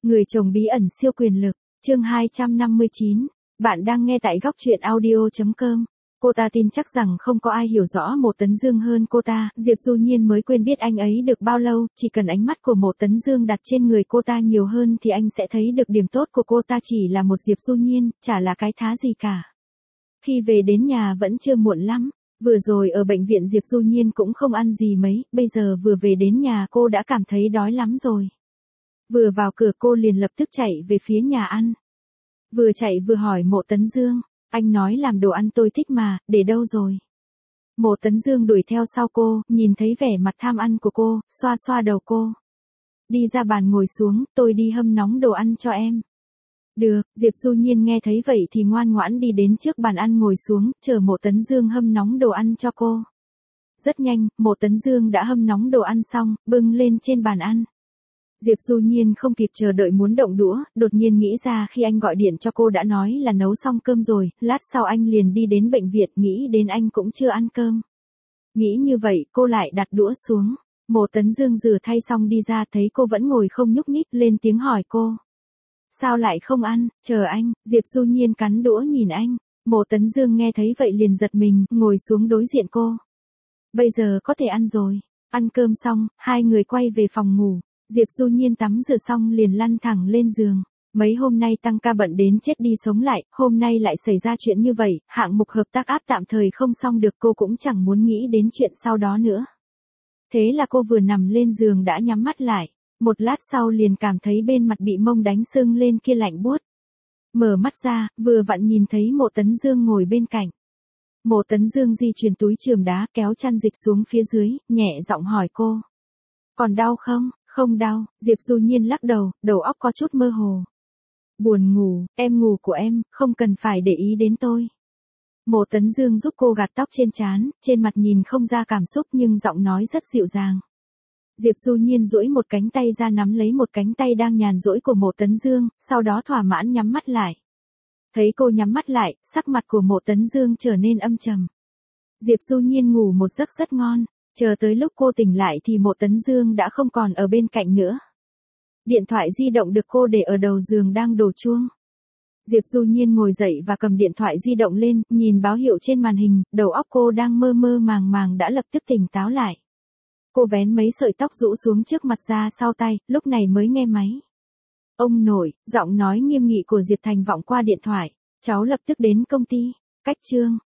Người chồng bí ẩn siêu quyền lực, chương 259. Bạn đang nghe tại góc truyện audio.com. Cô ta tin chắc rằng không có ai hiểu rõ Mộ Tấn Dương hơn cô ta. Diệp Du Nhiên mới quên biết anh ấy được bao lâu, chỉ cần ánh mắt của Mộ Tấn Dương đặt trên người cô ta nhiều hơn thì anh sẽ thấy được điểm tốt của cô ta chỉ là một Diệp Du Nhiên, chả là cái thá gì cả. Khi về đến nhà vẫn chưa muộn lắm. Vừa rồi ở bệnh viện Diệp Du Nhiên cũng không ăn gì mấy, bây giờ vừa về đến nhà cô đã cảm thấy đói lắm rồi. Vừa vào cửa cô liền lập tức chạy về phía nhà ăn. Vừa chạy vừa hỏi Mộ Tấn Dương, anh nói làm đồ ăn tôi thích mà, để đâu rồi? Mộ Tấn Dương đuổi theo sau cô, nhìn thấy vẻ mặt tham ăn của cô, xoa xoa đầu cô. Đi ra bàn ngồi xuống, tôi đi hâm nóng đồ ăn cho em. Được, Diệp Du Nhiên nghe thấy vậy thì ngoan ngoãn đi đến trước bàn ăn ngồi xuống, chờ Mộ Tấn Dương hâm nóng đồ ăn cho cô. Rất nhanh, Mộ Tấn Dương đã hâm nóng đồ ăn xong, bưng lên trên bàn ăn. Diệp Du Nhiên không kịp chờ đợi muốn động đũa, đột nhiên nghĩ ra khi anh gọi điện cho cô đã nói là nấu xong cơm rồi, lát sau anh liền đi đến bệnh viện, nghĩ đến anh cũng chưa ăn cơm. Nghĩ như vậy, cô lại đặt đũa xuống. Mộ Tấn Dương rửa tay xong đi ra thấy cô vẫn ngồi không nhúc nhích, lên tiếng hỏi cô. Sao lại không ăn, chờ anh? Diệp Du Nhiên cắn đũa nhìn anh. Mộ Tấn Dương nghe thấy vậy liền giật mình, ngồi xuống đối diện cô. Bây giờ có thể ăn rồi. Ăn cơm xong, hai người quay về phòng ngủ. Diệp Du Nhiên tắm rửa xong liền lăn thẳng lên giường. Mấy hôm nay tăng ca bận đến chết đi sống lại, hôm nay lại xảy ra chuyện như vậy, hạng mục hợp tác áp tạm thời không xong được, cô cũng chẳng muốn nghĩ đến chuyện sau đó nữa. Thế là cô vừa nằm lên giường đã nhắm mắt lại, một lát sau liền cảm thấy bên mặt bị mông đánh sưng lên kia lạnh buốt. Mở mắt ra, vừa vặn nhìn thấy Mộ Tấn Dương ngồi bên cạnh. Mộ Tấn Dương di chuyển túi chườm đá kéo chăn dịch xuống phía dưới, nhẹ giọng hỏi cô. Còn đau không? Không đau, Diệp Du Nhiên lắc đầu, đầu óc có chút mơ hồ. Buồn ngủ, em ngủ của em, không cần phải để ý đến tôi. Mộ Tấn Dương giúp cô gạt tóc trên trán, trên mặt nhìn không ra cảm xúc nhưng giọng nói rất dịu dàng. Diệp Du Nhiên duỗi một cánh tay ra nắm lấy một cánh tay đang nhàn rỗi của Mộ Tấn Dương, sau đó thỏa mãn nhắm mắt lại. Thấy cô nhắm mắt lại, sắc mặt của Mộ Tấn Dương trở nên âm trầm. Diệp Du Nhiên ngủ một giấc rất ngon. Chờ tới lúc cô tỉnh lại thì Mộ Tấn Dương đã không còn ở bên cạnh nữa. Điện thoại di động được cô để ở đầu giường đang đổ chuông. Diệp Du Nhiên ngồi dậy và cầm điện thoại di động lên, nhìn báo hiệu trên màn hình, đầu óc cô đang mơ mơ màng màng đã lập tức tỉnh táo lại. Cô vén mấy sợi tóc rũ xuống trước mặt ra sau tay, lúc này mới nghe máy. Ông nội, giọng nói nghiêm nghị của Diệp Thành vọng qua điện thoại, cháu lập tức đến công ty. Cách Trương,